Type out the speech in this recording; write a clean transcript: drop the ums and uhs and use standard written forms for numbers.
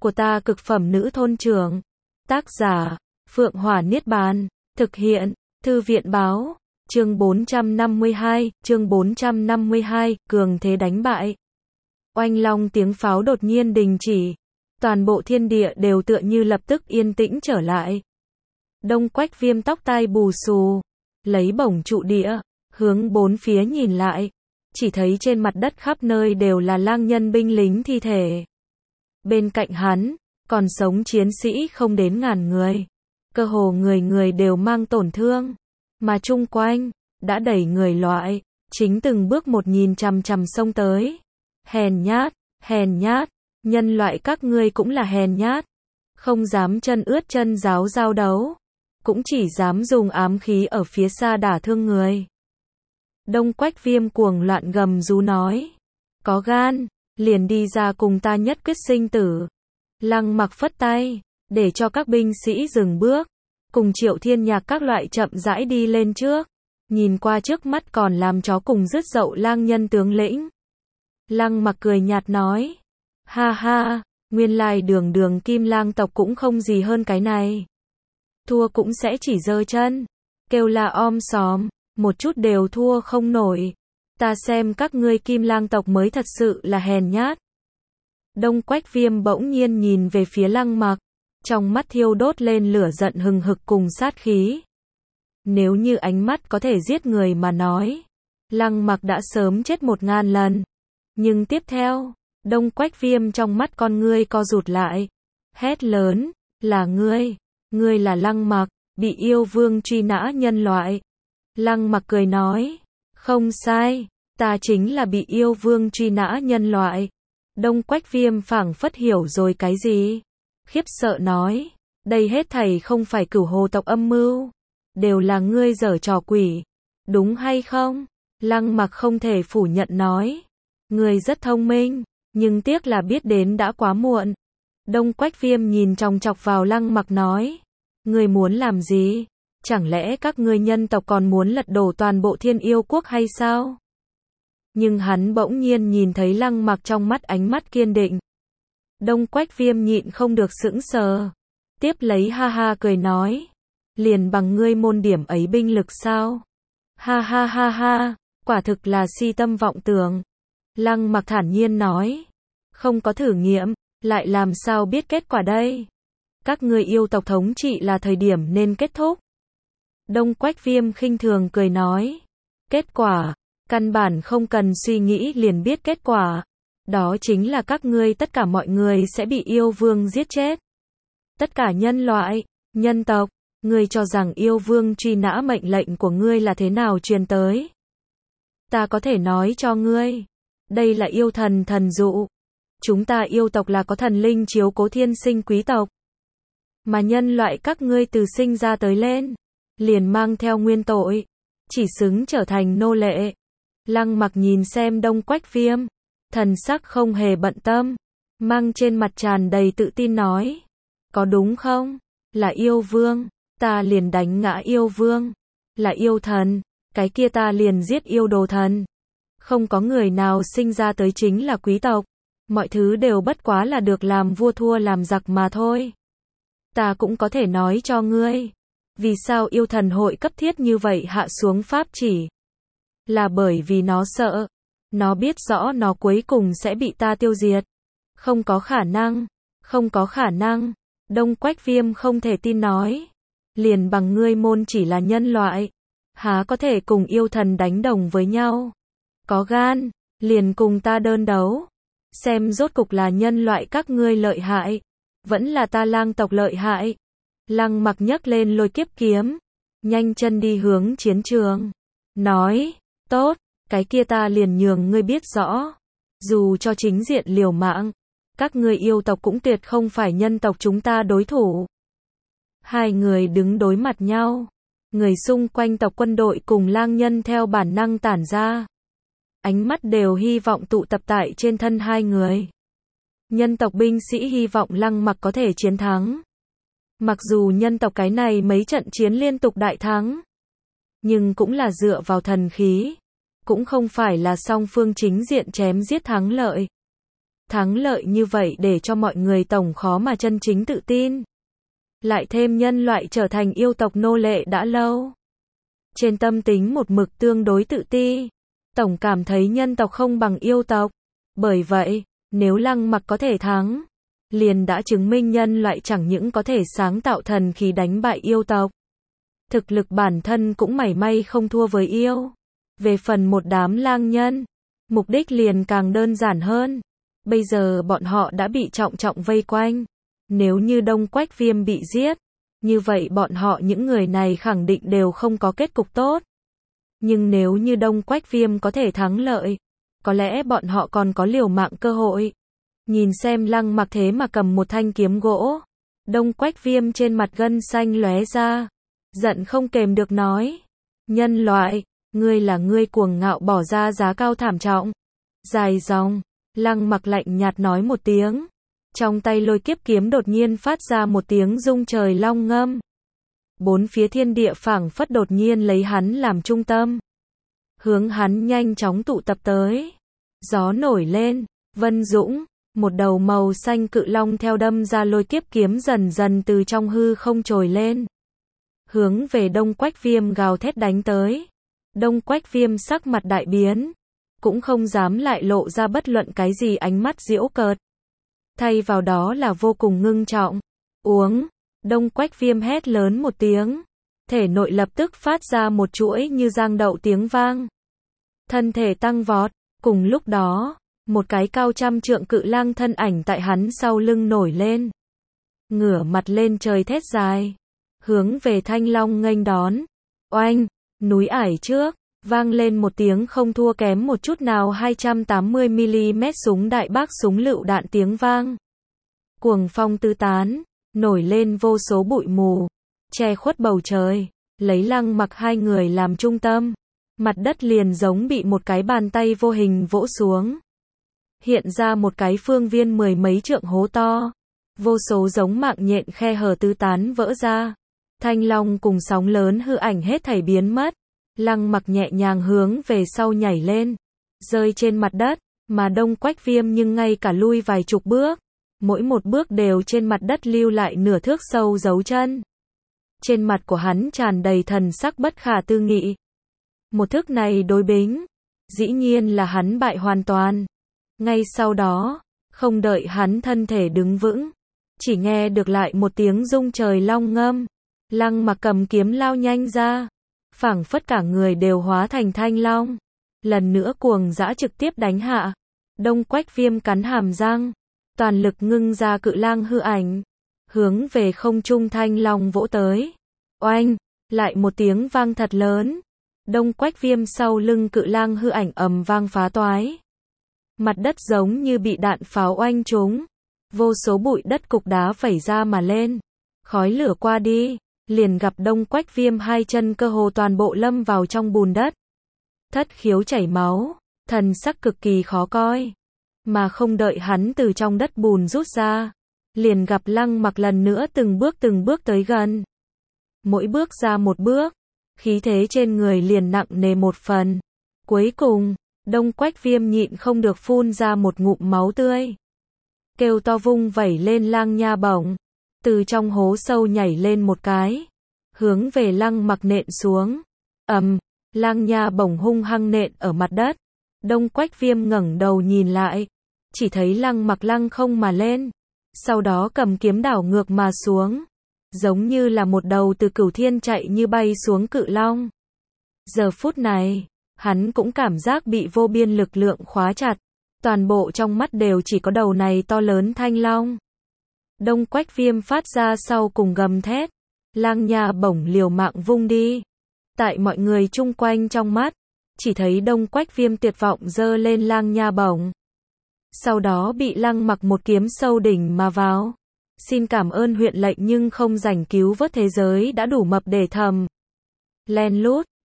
của ta cực phẩm nữ thôn trưởng. Tác giả, Phượng Hỏa Niết Bàn. Thực hiện, Thư viện Báo. Chương 452, cường thế đánh bại. Oanh long tiếng pháo đột nhiên đình chỉ. Toàn bộ thiên địa đều tựa như lập tức yên tĩnh trở lại. Đông Quách Viêm tóc tai bù xù, lấy bổng trụ địa, hướng bốn phía nhìn lại. Chỉ thấy trên mặt đất khắp nơi đều là lang nhân binh lính thi thể. Bên cạnh hắn, còn sống chiến sĩ không đến ngàn người. Cơ hồ người người đều mang tổn thương. Mà chung quanh, đã đẩy người loại, chính từng bước một nhìn chằm chằm xông tới. Hèn nhát, nhân loại các ngươi cũng là hèn nhát. Không dám chân ướt chân ráo giao đấu. Cũng chỉ dám dùng ám khí ở phía xa đả thương người. Đông Quách Viêm cuồng loạn gầm rú nói. Có gan, liền đi ra cùng ta nhất quyết sinh tử. Lăng Mặc phất tay, để cho các binh sĩ dừng bước. Cùng Triệu Thiên Nhạc các loại chậm rãi đi lên trước. Nhìn qua trước mắt còn làm chó cùng rứt dậu lang nhân tướng lĩnh. Lăng Mặc cười nhạt nói. Ha ha, nguyên lai đường Kim Lang tộc cũng không gì hơn cái này. Thua cũng sẽ chỉ giơ chân. Kêu là om sòm, một chút đều thua không nổi. Ta xem các ngươi Kim Lang tộc mới thật sự là hèn nhát. Đông Quách Viêm bỗng nhiên nhìn về phía Lăng Mặc. Trong mắt thiêu đốt lên lửa giận hừng hực cùng sát khí. Nếu như ánh mắt có thể giết người mà nói, Lăng Mặc đã sớm chết 1000 lần. Nhưng tiếp theo, Đông Quách Viêm trong mắt con ngươi co rụt lại. Hét lớn, là ngươi là Lăng Mặc, bị yêu vương truy nã nhân loại. Lăng Mặc cười nói, không sai, ta chính là bị yêu vương truy nã nhân loại. Đông Quách Viêm phảng phất hiểu rồi cái gì. Khiếp sợ nói, đây hết thảy không phải Cửu Hồ tộc âm mưu, đều là ngươi giở trò quỷ, đúng hay không? Lăng Mặc không thể phủ nhận nói, ngươi rất thông minh, nhưng tiếc là biết đến đã quá muộn. Đông Quách Viêm nhìn chòng chọc vào Lăng Mặc nói, ngươi muốn làm gì? Chẳng lẽ các ngươi nhân tộc còn muốn lật đổ toàn bộ Thiên Yêu quốc hay sao? Nhưng hắn bỗng nhiên nhìn thấy Lăng Mặc trong mắt ánh mắt kiên định. Đông Quách Viêm nhịn không được sững sờ. Tiếp lấy ha ha cười nói. Liền bằng ngươi môn điểm ấy binh lực sao? Ha ha ha ha, quả thực là si tâm vọng tưởng. Lăng Mặc thản nhiên nói. Không có thử nghiệm, lại làm sao biết kết quả đây? Các ngươi yêu tộc thống trị là thời điểm nên kết thúc. Đông Quách Viêm khinh thường cười nói. Kết quả, căn bản không cần suy nghĩ liền biết kết quả. Đó chính là các ngươi tất cả mọi người sẽ bị yêu vương giết chết. Tất cả nhân loại, nhân tộc, ngươi cho rằng yêu vương truy nã mệnh lệnh của ngươi là thế nào truyền tới? Ta có thể nói cho ngươi, đây là yêu thần thần dụ. Chúng ta yêu tộc là có thần linh chiếu cố thiên sinh quý tộc. Mà nhân loại các ngươi từ sinh ra tới lên, liền mang theo nguyên tội, chỉ xứng trở thành nô lệ. Lăng Mặc nhìn xem Đông Quách Viêm, thần sắc không hề bận tâm, mang trên mặt tràn đầy tự tin nói. Có đúng không? Là yêu vương, ta liền đánh ngã yêu vương. Là yêu thần, cái kia ta liền giết yêu đồ thần. Không có người nào sinh ra tới chính là quý tộc. Mọi thứ đều bất quá là được làm vua thua làm giặc mà thôi. Ta cũng có thể nói cho ngươi. Vì sao yêu thần hội cấp thiết như vậy hạ xuống pháp chỉ? Là bởi vì nó sợ. Nó biết rõ nó cuối cùng sẽ bị ta tiêu diệt. Không có khả năng. Đông Quách Viêm không thể tin nói. Liền bằng ngươi môn chỉ là nhân loại. Há có thể cùng yêu thần đánh đồng với nhau? Có gan, liền cùng ta đơn đấu. Xem rốt cục là nhân loại các ngươi lợi hại. Vẫn là ta lang tộc lợi hại. Lăng Mặc nhấc lên lôi kiếp kiếm. Nhanh chân đi hướng chiến trường. Nói, tốt. Cái kia ta liền nhường ngươi biết rõ. Dù cho chính diện liều mạng, các ngươi yêu tộc cũng tuyệt không phải nhân tộc chúng ta đối thủ. Hai người đứng đối mặt nhau. Người xung quanh tộc quân đội cùng lang nhân theo bản năng tản ra. Ánh mắt đều hy vọng tụ tập tại trên thân hai người. Nhân tộc binh sĩ hy vọng Lăng Mặc có thể chiến thắng. Mặc dù nhân tộc cái này mấy trận chiến liên tục đại thắng, nhưng cũng là dựa vào thần khí. Cũng không phải là song phương chính diện chém giết thắng lợi. Thắng lợi như vậy để cho mọi người tổng khó mà chân chính tự tin. Lại thêm nhân loại trở thành yêu tộc nô lệ đã lâu. Trên tâm tính một mực tương đối tự ti. Tổng cảm thấy nhân tộc không bằng yêu tộc. Bởi vậy, nếu Lăng Mặc có thể thắng, liền đã chứng minh nhân loại chẳng những có thể sáng tạo thần khí đánh bại yêu tộc. Thực lực bản thân cũng mảy may không thua với yêu. Về phần một đám lang nhân, mục đích liền càng đơn giản hơn. Bây giờ bọn họ đã bị trọng trọng vây quanh. Nếu như Đông Quách Viêm bị giết, như vậy bọn họ những người này khẳng định đều không có kết cục tốt. Nhưng nếu như Đông Quách Viêm có thể thắng lợi, có lẽ bọn họ còn có liều mạng cơ hội. Nhìn xem Lăng Mặc thế mà cầm một thanh kiếm gỗ. Đông Quách Viêm trên mặt gân xanh lóe ra. Giận không kềm được nói. Nhân loại, ngươi là ngươi cuồng ngạo bỏ ra giá cao thảm trọng. Dài dòng, Lăng Mặc lạnh nhạt nói một tiếng. Trong tay lôi kiếp kiếm đột nhiên phát ra một tiếng rung trời long ngâm. Bốn phía thiên địa phảng phất đột nhiên lấy hắn làm trung tâm. Hướng hắn nhanh chóng tụ tập tới. Gió nổi lên, vân dũng, một đầu màu xanh cự long theo đâm ra lôi kiếp kiếm dần dần từ trong hư không trồi lên. Hướng về Đông Quách Viêm gào thét đánh tới. Đông Quách Viêm sắc mặt đại biến. Cũng không dám lại lộ ra bất luận cái gì ánh mắt giễu cợt. Thay vào đó là vô cùng ngưng trọng. Uống. Đông Quách Viêm hét lớn một tiếng. Thể nội lập tức phát ra một chuỗi như giang đậu tiếng vang. Thân thể tăng vọt. Cùng lúc đó, một cái cao trăm trượng cự lang thân ảnh tại hắn sau lưng nổi lên. Ngửa mặt lên trời thét dài. Hướng về Thanh Long nghênh đón. Oanh, núi ải trước, vang lên một tiếng không thua kém một chút nào 280mm súng đại bác súng lựu đạn tiếng vang. Cuồng phong tứ tán, nổi lên vô số bụi mù, che khuất bầu trời, lấy Lăng Mặc hai người làm trung tâm. Mặt đất liền giống bị một cái bàn tay vô hình vỗ xuống. Hiện ra một cái phương viên mười mấy trượng hố to. Vô số giống mạng nhện khe hở tứ tán vỡ ra. Thanh long cùng sóng lớn hư ảnh hết thảy biến mất. Lăng Mặc nhẹ nhàng hướng về sau nhảy lên. Rơi trên mặt đất. Mà Đông Quách Viêm nhưng ngay cả lui vài chục bước. Mỗi một bước đều trên mặt đất lưu lại nửa thước sâu dấu chân. Trên mặt của hắn tràn đầy thần sắc bất khả tư nghị. Một thức này đối bính, dĩ nhiên là hắn bại hoàn toàn. Ngay sau đó, không đợi hắn thân thể đứng vững, chỉ nghe được lại một tiếng rung trời long ngâm. Lăng Mặc cầm kiếm lao nhanh ra, phảng phất cả người đều hóa thành thanh long. Lần nữa cuồng dã trực tiếp đánh hạ. Đông Quách Viêm cắn hàm răng, toàn lực ngưng ra cự lang hư ảnh, hướng về không trung thanh long vỗ tới. Oanh, lại một tiếng vang thật lớn. Đông Quách Viêm sau lưng cự lang hư ảnh ầm vang phá toái. Mặt đất giống như bị đạn pháo oanh trúng. Vô số bụi đất cục đá vẩy ra mà lên. Khói lửa qua đi, liền gặp Đông Quách Viêm hai chân cơ hồ toàn bộ lâm vào trong bùn đất. Thất khiếu chảy máu, thần sắc cực kỳ khó coi. Mà không đợi hắn từ trong đất bùn rút ra, liền gặp Lăng Mặc lần nữa từng bước tới gần. Mỗi bước ra một bước, khí thế trên người liền nặng nề một phần. Cuối cùng, Đông Quách Viêm nhịn không được phun ra một ngụm máu tươi. Kêu to vung vẩy lên lang nha bổng. Từ trong hố sâu nhảy lên một cái. Hướng về Lăng Mặc nện xuống. Lang nha bổng hung hăng nện ở mặt đất. Đông Quách Viêm ngẩng đầu nhìn lại. Chỉ thấy Lăng Mặc lăng không mà lên. Sau đó cầm kiếm đảo ngược mà xuống. Giống như là một đầu từ cửu thiên chạy như bay xuống cự long. Giờ phút này, hắn cũng cảm giác bị vô biên lực lượng khóa chặt. Toàn bộ trong mắt đều chỉ có đầu này to lớn thanh long. Đông Quách Viêm phát ra sau cùng gầm thét. Lang nha bổng liều mạng vung đi. Tại mọi người chung quanh trong mắt, chỉ thấy Đông Quách Viêm tuyệt vọng giơ lên lang nha bổng. Sau đó bị Lăng Mặc một kiếm sâu đỉnh mà vào. Xin cảm ơn huyện lệnh nhưng không rảnh cứu vớt thế giới đã đủ mập để thầm. Len lút,